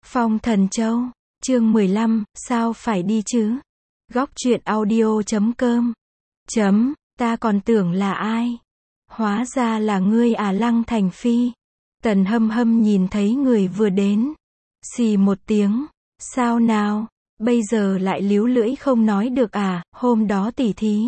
Phong Thần Châu, chương 15, sao phải đi chứ? Góc truyện audio.com. Ta còn tưởng là ai? Hóa ra là ngươi à Lăng Thành Phi. Tần Hâm Hâm nhìn thấy người vừa đến. Xì một tiếng. Sao nào? Bây giờ lại líu lưỡi không nói được à, hôm đó tỉ thí.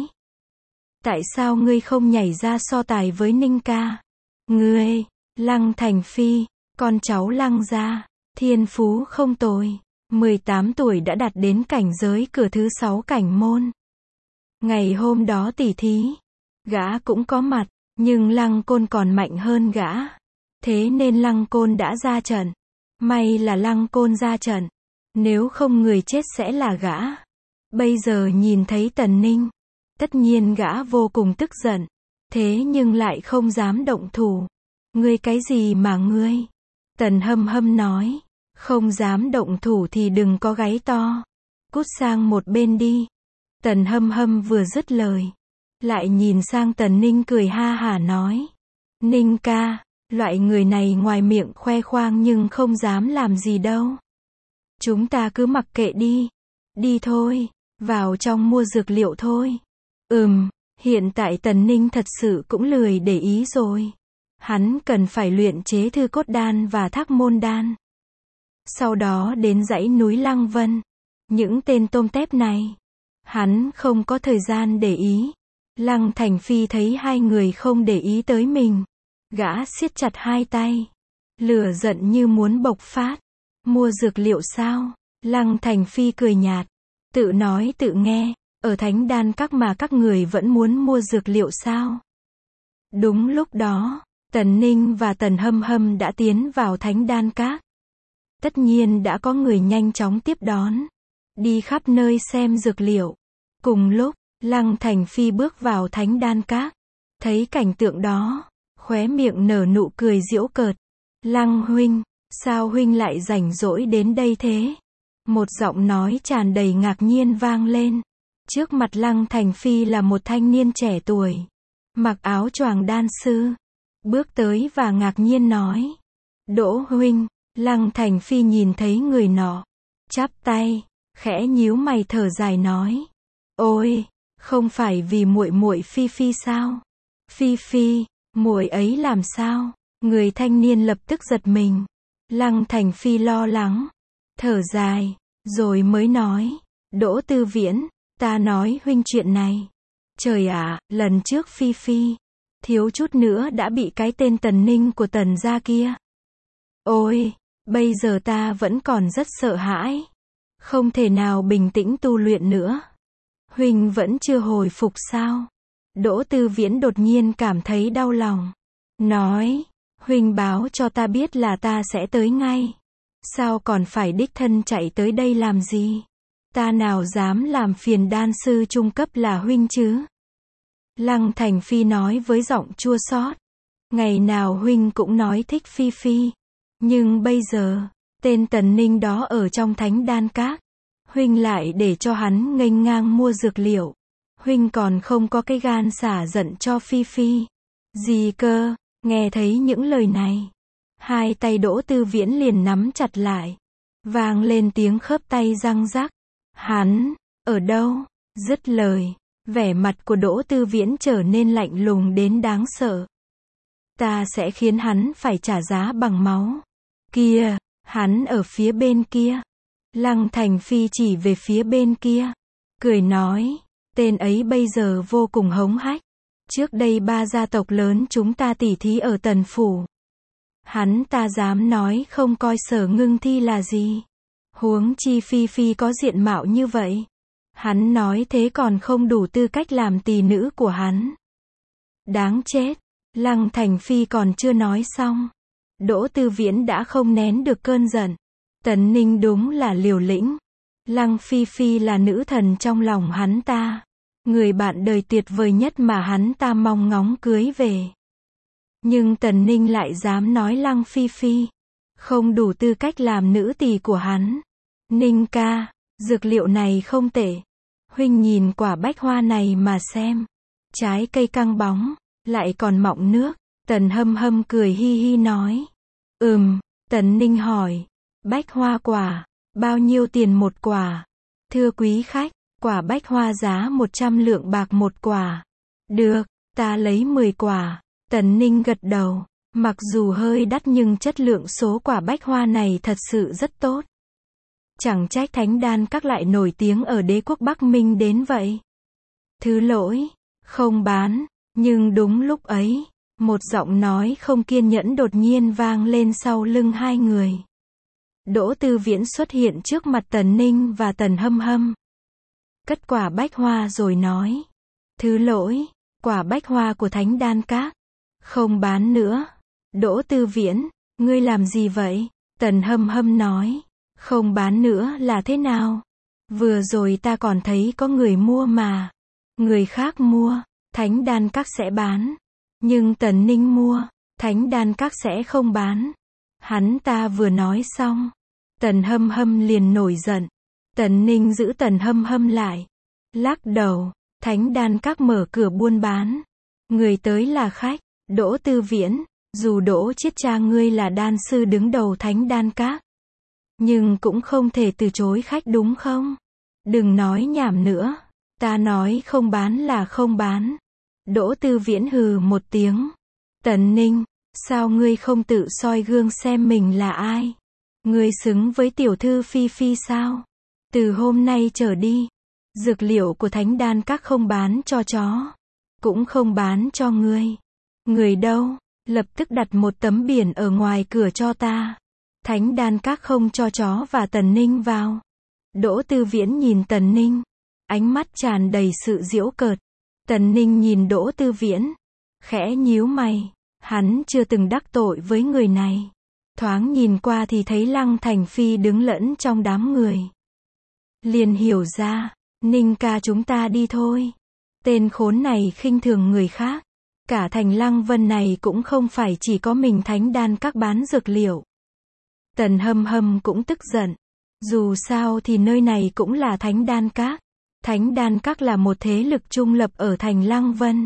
Tại sao ngươi không nhảy ra so tài với Ninh ca? Ngươi, Lăng Thành Phi, con cháu Lăng gia, thiên phú không tồi. 18 tuổi đã đạt đến cảnh giới cửa thứ 6 cảnh môn. Ngày hôm đó tỉ thí, gã cũng có mặt, nhưng Lăng Côn còn mạnh hơn gã. Thế nên Lăng Côn đã ra trận. May là Lăng Côn ra trận. Nếu không người chết sẽ là gã. Bây giờ nhìn thấy Tần Ninh, tất nhiên gã vô cùng tức giận. Thế nhưng lại không dám động thủ. Ngươi cái gì mà ngươi? Tần Hâm Hâm nói. Không dám động thủ thì đừng có gáy to. Cút sang một bên đi. Tần Hâm Hâm vừa dứt lời, lại nhìn sang Tần Ninh cười ha hả nói. Ninh ca, loại người này ngoài miệng khoe khoang nhưng không dám làm gì đâu. Chúng ta cứ mặc kệ đi. Đi thôi, vào trong mua dược liệu thôi. Hiện tại Tần Ninh thật sự cũng lười để ý rồi. Hắn cần phải luyện chế thư cốt đan và thác môn đan. Sau đó đến dãy núi Lăng Vân. Những tên tôm tép này, hắn không có thời gian để ý. Lăng Thành Phi thấy hai người không để ý tới mình. Gã siết chặt hai tay. Lửa giận như muốn bộc phát. Mua dược liệu sao? Lăng Thành Phi cười nhạt. Tự nói tự nghe. Ở Thánh Đan Các mà các người vẫn muốn mua dược liệu sao? Đúng lúc đó, Tần Ninh và Tần Hâm Hâm đã tiến vào Thánh Đan Các. Tất nhiên đã có người nhanh chóng tiếp đón. Đi khắp nơi xem dược liệu. Cùng lúc, Lăng Thành Phi bước vào Thánh Đan Các. Thấy cảnh tượng đó, khóe miệng nở nụ cười giễu cợt. Lăng huynh, sao huynh lại rảnh rỗi đến đây thế? Một giọng nói tràn đầy ngạc nhiên vang lên. Trước mặt Lăng Thành Phi là một thanh niên trẻ tuổi. Mặc áo choàng đan sư. Bước tới và ngạc nhiên nói. Đỗ huynh. Lăng Thành Phi nhìn thấy người nọ. Chắp tay. Khẽ nhíu mày thở dài nói. Ôi, không phải vì muội muội Phi Phi sao? Phi Phi, muội ấy làm sao? Người thanh niên lập tức giật mình. Lăng Thành Phi lo lắng. Thở dài. Rồi mới nói. Đỗ Tư Viễn, ta nói huynh chuyện này. Trời ạ, lần trước Phi Phi, thiếu chút nữa đã bị cái tên Tần Ninh của Tần gia kia. Ôi, bây giờ ta vẫn còn rất sợ hãi. Không thể nào bình tĩnh tu luyện nữa. Huynh vẫn chưa hồi phục sao? Đỗ Tư Viễn đột nhiên cảm thấy đau lòng. Nói, huynh báo cho ta biết là ta sẽ tới ngay. Sao còn phải đích thân chạy tới đây làm gì? Ta nào dám làm phiền đan sư trung cấp là huynh chứ? Lăng Thành Phi nói với giọng chua xót. Ngày nào huynh cũng nói thích Phi Phi. Nhưng bây giờ, tên Tần Ninh đó ở trong Thánh Đan Các. Huynh lại để cho hắn nghênh ngang mua dược liệu. Huynh còn không có cái gan xả giận cho Phi Phi. Gì cơ? Nghe thấy những lời này, hai tay Đỗ Tư Viễn liền nắm chặt lại. Vang lên tiếng khớp tay răng rắc. Hắn, ở đâu? Dứt lời, vẻ mặt của Đỗ Tư Viễn trở nên lạnh lùng đến đáng sợ. Ta sẽ khiến hắn phải trả giá bằng máu. Kia, hắn ở phía bên kia. Lăng Thành Phi chỉ về phía bên kia. Cười nói, tên ấy bây giờ vô cùng hống hách. Trước đây 3 gia tộc lớn chúng ta tỉ thí ở Tần Phủ. Hắn ta dám nói không coi Sở Ngưng Thi là gì. Huống chi Phi Phi có diện mạo như vậy. Hắn nói thế còn không đủ tư cách làm tỳ nữ của hắn. Đáng chết. Lăng Thành Phi còn chưa nói xong. Đỗ Tư Viễn đã không nén được cơn giận. Tần Ninh đúng là liều lĩnh. Lăng Phi Phi là nữ thần trong lòng hắn ta. Người bạn đời tuyệt vời nhất mà hắn ta mong ngóng cưới về. Nhưng Tần Ninh lại dám nói Lăng Phi Phi không đủ tư cách làm nữ tỳ của hắn. Ninh ca, dược liệu này không tệ. Huynh nhìn quả bách hoa này mà xem. Trái cây căng bóng, lại còn mọng nước. Tần Hâm Hâm cười hi hi nói. Tần Ninh hỏi. Bách hoa quả, bao nhiêu tiền một quả? Thưa quý khách, quả bách hoa giá 100 lượng bạc một quả. Được, ta lấy 10 quả. Tần Ninh gật đầu. Mặc dù hơi đắt nhưng chất lượng số quả bách hoa này thật sự rất tốt. Chẳng trách Thánh Đan Các lại nổi tiếng ở đế quốc Bắc Minh đến vậy. Thứ lỗi, không bán. Nhưng đúng lúc ấy, một giọng nói không kiên nhẫn đột nhiên vang lên sau lưng hai người. Đỗ Tư Viễn xuất hiện trước mặt Tần Ninh và Tần Hâm Hâm. Cất quả bách hoa rồi nói. Thứ lỗi, quả bách hoa của Thánh Đan Các. Không bán nữa. Đỗ Tư Viễn, ngươi làm gì vậy? Tần Hâm Hâm nói. Không bán nữa là thế nào? Vừa rồi ta còn thấy có người mua mà. Người khác mua, Thánh Đan Các sẽ bán. Nhưng Tần Ninh mua, Thánh Đan Các sẽ không bán. Hắn ta vừa nói xong, Tần Hâm Hâm liền nổi giận. Tần Ninh giữ Tần Hâm Hâm lại. Lắc đầu, Thánh Đan Các mở cửa buôn bán. Người tới là khách. Đỗ Tư Viễn, dù Đỗ Chiết cha ngươi là đan sư đứng đầu Thánh Đan Các, nhưng cũng không thể từ chối khách đúng không? Đừng nói nhảm nữa. Ta nói không bán là không bán. Đỗ Tư Viễn hừ một tiếng. Tần Ninh, sao ngươi không tự soi gương xem mình là ai? Ngươi xứng với tiểu thư Phi Phi sao? Từ hôm nay trở đi, dược liệu của Thánh Đan Các không bán cho chó, cũng không bán cho ngươi. Người đâu? Lập tức đặt một tấm biển ở ngoài cửa cho ta. Thánh Đan Các không cho chó và Tần Ninh vào. Đỗ Tư Viễn nhìn Tần Ninh, ánh mắt tràn đầy sự giễu cợt. Tần Ninh nhìn Đỗ Tư Viễn, khẽ nhíu mày. Hắn chưa từng đắc tội với người này. Thoáng nhìn qua thì thấy Lăng Thành Phi đứng lẫn trong đám người. Liền hiểu ra, Ninh ca chúng ta đi thôi. Tên khốn này khinh thường người khác. Cả thành Lăng Vân này cũng không phải chỉ có mình Thánh Đan Các bán dược liệu. Tần Hâm Hâm cũng tức giận. Dù sao thì nơi này cũng là Thánh Đan Các. Thánh Đan Các là một thế lực trung lập ở thành Lăng Vân.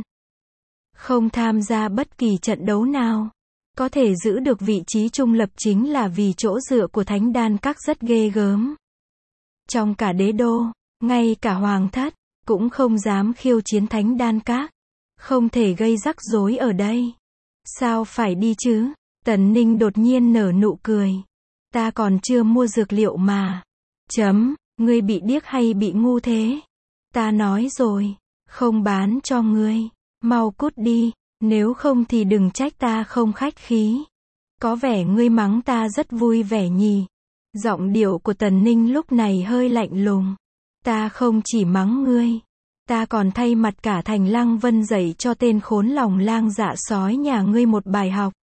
Không tham gia bất kỳ trận đấu nào. Có thể giữ được vị trí trung lập chính là vì chỗ dựa của Thánh Đan Các rất ghê gớm. Trong cả đế đô, ngay cả hoàng thất, cũng không dám khiêu chiến Thánh Đan Các. Không thể gây rắc rối ở đây. Sao phải đi chứ? Tần Ninh đột nhiên nở nụ cười. Ta còn chưa mua dược liệu mà. Ngươi bị điếc hay bị ngu thế? Ta nói rồi, không bán cho ngươi. Mau cút đi, nếu không thì đừng trách ta không khách khí. Có vẻ ngươi mắng ta rất vui vẻ nhỉ? Giọng điệu của Tần Ninh lúc này hơi lạnh lùng. Ta không chỉ mắng ngươi, ta còn thay mặt cả thành Lăng Vân dạy cho tên khốn lòng lang dạ sói nhà ngươi một bài học.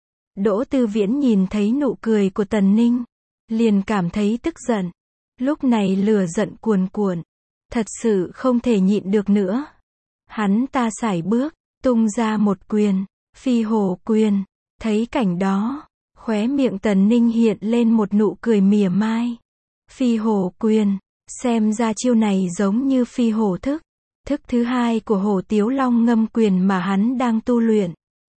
Đỗ Tư Viễn nhìn thấy nụ cười của Tần Ninh, liền cảm thấy tức giận. Lúc này lửa giận cuồn cuộn, thật sự không thể nhịn được nữa. Hắn ta sải bước, tung ra một quyền, Phi Hổ quyền. Thấy cảnh đó, khóe miệng Tần Ninh hiện lên một nụ cười mỉa mai. Phi Hổ quyền, xem ra chiêu này giống như Phi Hổ thức. Thức thứ hai của Hổ Tiếu Long ngâm quyền mà hắn đang tu luyện.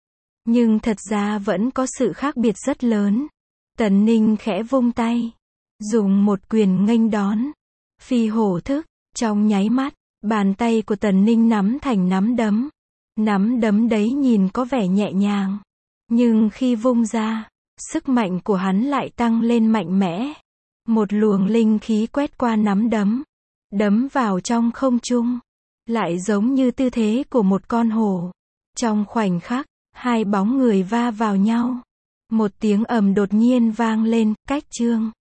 Nhưng thật ra vẫn có sự khác biệt rất lớn. Tần Ninh khẽ vung tay, dùng một quyền nghênh đón. Phi Hổ thức, trong nháy mắt, bàn tay của Tần Ninh nắm thành nắm đấm. Nắm đấm đấy nhìn có vẻ nhẹ nhàng. Nhưng khi vung ra, sức mạnh của hắn lại tăng lên mạnh mẽ. Một luồng linh khí quét qua nắm đấm. Đấm vào trong không trung. Lại giống như tư thế của một con hổ. Trong khoảnh khắc, hai bóng người va vào nhau. Một tiếng ầm đột nhiên vang lên, cách chương.